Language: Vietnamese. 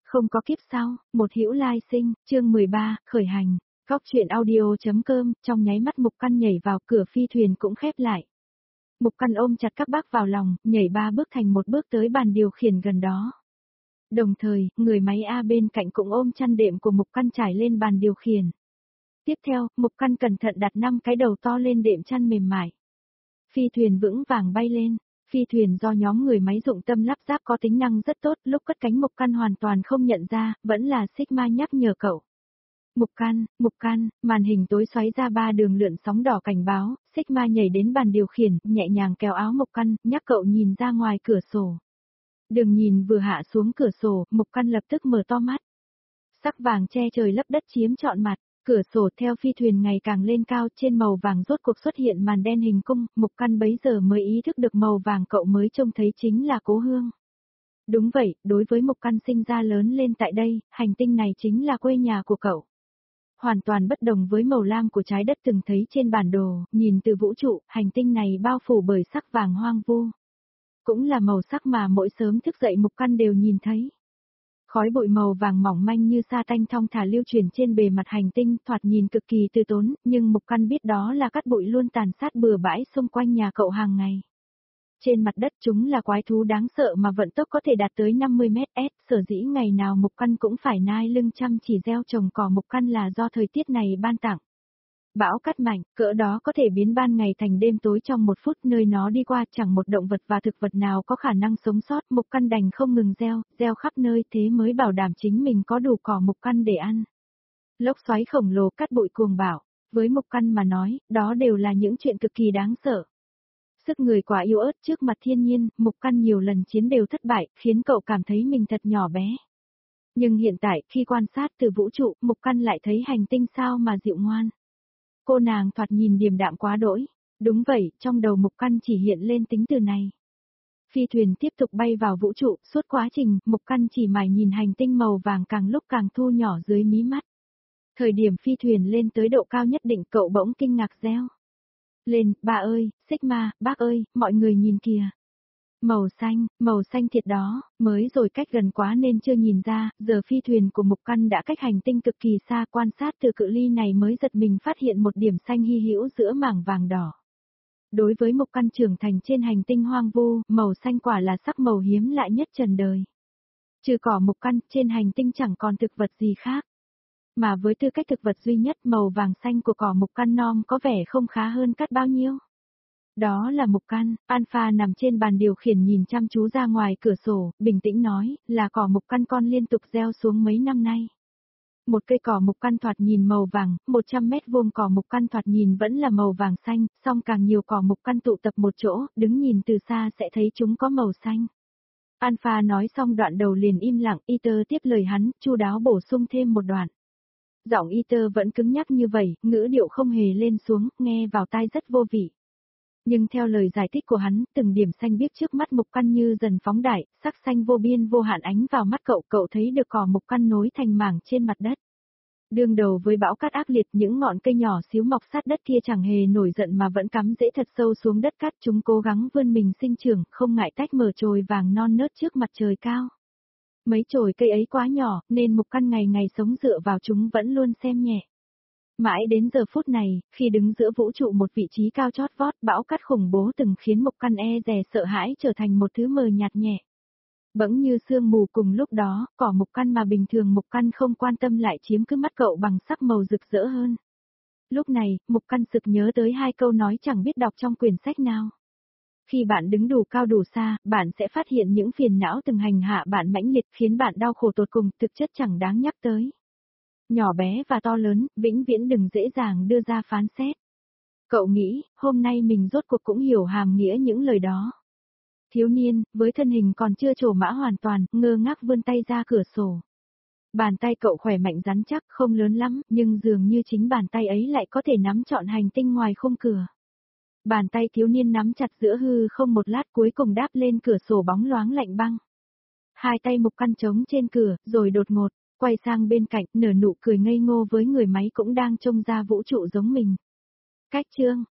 Không có kiếp sau, một hữu lai sinh, chương 13, khởi hành. Góc chuyện audio.com, trong nháy mắt Mục Căn nhảy vào, cửa phi thuyền cũng khép lại. Mục Căn ôm chặt các bác vào lòng, nhảy 3 bước thành một bước tới bàn điều khiển gần đó. Đồng thời, người máy A bên cạnh cũng ôm chăn đệm của Mục Căn trải lên bàn điều khiển. Tiếp theo, Mục Căn cẩn thận đặt 5 cái đầu to lên đệm chăn mềm mại. Phi thuyền vững vàng bay lên. Phi thuyền do nhóm người máy dụng tâm lắp ráp có tính năng rất tốt, lúc cất cánh Mục Căn hoàn toàn không nhận ra, vẫn là Sigma nhắc nhở cậu. Mục Căn, màn hình tối xoáy ra 3 đường lượn sóng đỏ cảnh báo, Sigma nhảy đến bàn điều khiển, nhẹ nhàng kéo áo Mục Căn, nhắc cậu nhìn ra ngoài cửa sổ. Đường nhìn vừa hạ xuống cửa sổ, Mục Căn lập tức mở to mắt. Sắc vàng che trời lấp đất chiếm trọn mặt. Cửa sổ theo phi thuyền ngày càng lên cao, trên màu vàng rốt cuộc xuất hiện màn đen hình cung, Mục Căn bấy giờ mới ý thức được màu vàng cậu mới trông thấy chính là Cố Hương. Đúng vậy, đối với Mục Căn sinh ra lớn lên tại đây, hành tinh này chính là quê nhà của cậu. Hoàn toàn bất đồng với màu lam của trái đất từng thấy trên bản đồ, nhìn từ vũ trụ, hành tinh này bao phủ bởi sắc vàng hoang vu. Cũng là màu sắc mà mỗi sớm thức dậy Mục Căn đều nhìn thấy. Khói bụi màu vàng mỏng manh như sa tanh thong thả lưu chuyển trên bề mặt hành tinh, thoạt nhìn cực kỳ từ tốn, nhưng Mục Căn biết đó là cát bụi luôn tàn sát bừa bãi xung quanh nhà cậu hàng ngày. Trên mặt đất chúng là quái thú đáng sợ mà vận tốc có thể đạt tới 50 ms, sở dĩ ngày nào Mục Căn cũng phải nai lưng chăm chỉ gieo trồng cỏ Mục Căn là do thời tiết này ban tặng. Bão cát mạnh, cỡ đó có thể biến ban ngày thành đêm tối trong 1 phút, nơi nó đi qua chẳng một động vật và thực vật nào có khả năng sống sót, Mục Căn đành không ngừng gieo khắp nơi, thế mới bảo đảm chính mình có đủ cỏ Mục Căn để ăn. Lốc xoáy khổng lồ, cát bụi cuồng bạo, với Mục Căn mà nói, đó đều là những chuyện cực kỳ đáng sợ. Sức người quá yếu ớt trước mặt thiên nhiên, Mục Căn nhiều lần chiến đều thất bại, khiến cậu cảm thấy mình thật nhỏ bé. Nhưng hiện tại, khi quan sát từ vũ trụ, Mục Căn lại thấy hành tinh sao mà dịu ngoan. Cô nàng thoạt nhìn điềm đạm quá đỗi. Đúng vậy, trong đầu Mục Căn chỉ hiện lên tính từ này. Phi thuyền tiếp tục bay vào vũ trụ, suốt quá trình, Mục Căn chỉ mải nhìn hành tinh màu vàng càng lúc càng thu nhỏ dưới mí mắt. Thời điểm phi thuyền lên tới độ cao nhất định, cậu bỗng kinh ngạc reo lên, bà ơi, Sigma, bác ơi, mọi người nhìn kìa. Màu xanh thiệt đó, mới rồi cách gần quá nên chưa nhìn ra, giờ phi thuyền của Mục Căn đã cách hành tinh cực kỳ xa, quan sát từ cự ly này mới giật mình phát hiện một điểm xanh hy hữu giữa mảng vàng đỏ. Đối với Mục Căn trưởng thành trên hành tinh hoang vu, màu xanh quả là sắc màu hiếm lạ nhất trần đời. Trừ cỏ Mục Căn, trên hành tinh chẳng còn thực vật gì khác. Mà với tư cách thực vật duy nhất, màu vàng xanh của cỏ Mục Căn non có vẻ không khá hơn cát bao nhiêu. Đó là Mục Căn, Alpha nằm trên bàn điều khiển nhìn chăm chú ra ngoài cửa sổ, bình tĩnh nói, là cỏ Mục Căn con liên tục gieo xuống mấy năm nay. Một cây cỏ Mục Căn thoạt nhìn màu vàng, 100 mét vuông cỏ Mục Căn thoạt nhìn vẫn là màu vàng xanh, song càng nhiều cỏ Mục Căn tụ tập một chỗ, đứng nhìn từ xa sẽ thấy chúng có màu xanh. Alpha nói xong đoạn đầu liền im lặng, Ether tiếp lời hắn, chu đáo bổ sung thêm một đoạn. Giọng Ether vẫn cứng nhắc như vậy, ngữ điệu không hề lên xuống, nghe vào tai rất vô vị. Nhưng theo lời giải thích của hắn, từng điểm xanh biếc trước mắt Mục Căn như dần phóng đại, sắc xanh vô biên vô hạn ánh vào mắt cậu thấy được cỏ Mục Căn nối thành mảng trên mặt đất. Đương đầu với bão cát ác liệt, những ngọn cây nhỏ xíu mọc sát đất kia chẳng hề nổi giận mà vẫn cắm rễ thật sâu xuống đất cát, chúng cố gắng vươn mình sinh trưởng, không ngại tách mở chồi vàng non nớt trước mặt trời cao. Mấy chồi cây ấy quá nhỏ, nên Mục Căn ngày ngày sống dựa vào chúng vẫn luôn xem nhẹ. Mãi đến giờ phút này, khi đứng giữa vũ trụ một vị trí cao chót vót, bão cát khủng bố từng khiến Mục Căn e dè sợ hãi trở thành một thứ mờ nhạt nhẹ. Bỗng như sương mù cùng lúc đó, cỏ Mục Căn mà bình thường Mục Căn không quan tâm lại chiếm cứ mắt cậu bằng sắc màu rực rỡ hơn. Lúc này, Mục Căn sực nhớ tới 2 câu nói chẳng biết đọc trong quyển sách nào. Khi bạn đứng đủ cao đủ xa, bạn sẽ phát hiện những phiền não từng hành hạ bạn mãnh liệt khiến bạn đau khổ tột cùng, thực chất chẳng đáng nhắc tới. Nhỏ bé và to lớn, vĩnh viễn đừng dễ dàng đưa ra phán xét. Cậu nghĩ, hôm nay mình rốt cuộc cũng hiểu hàm nghĩa những lời đó. Thiếu niên, với thân hình còn chưa trổ mã hoàn toàn, ngơ ngác vươn tay ra cửa sổ. Bàn tay cậu khỏe mạnh rắn chắc, không lớn lắm, nhưng dường như chính bàn tay ấy lại có thể nắm trọn hành tinh ngoài khung cửa. Bàn tay thiếu niên nắm chặt giữa hư không một lát cuối cùng đáp lên cửa sổ bóng loáng lạnh băng. 2 tay Mục Căn trống trên cửa, rồi đột ngột, quay sang bên cạnh, nở nụ cười ngây ngô với người máy cũng đang trông ra vũ trụ giống mình. Cách chương,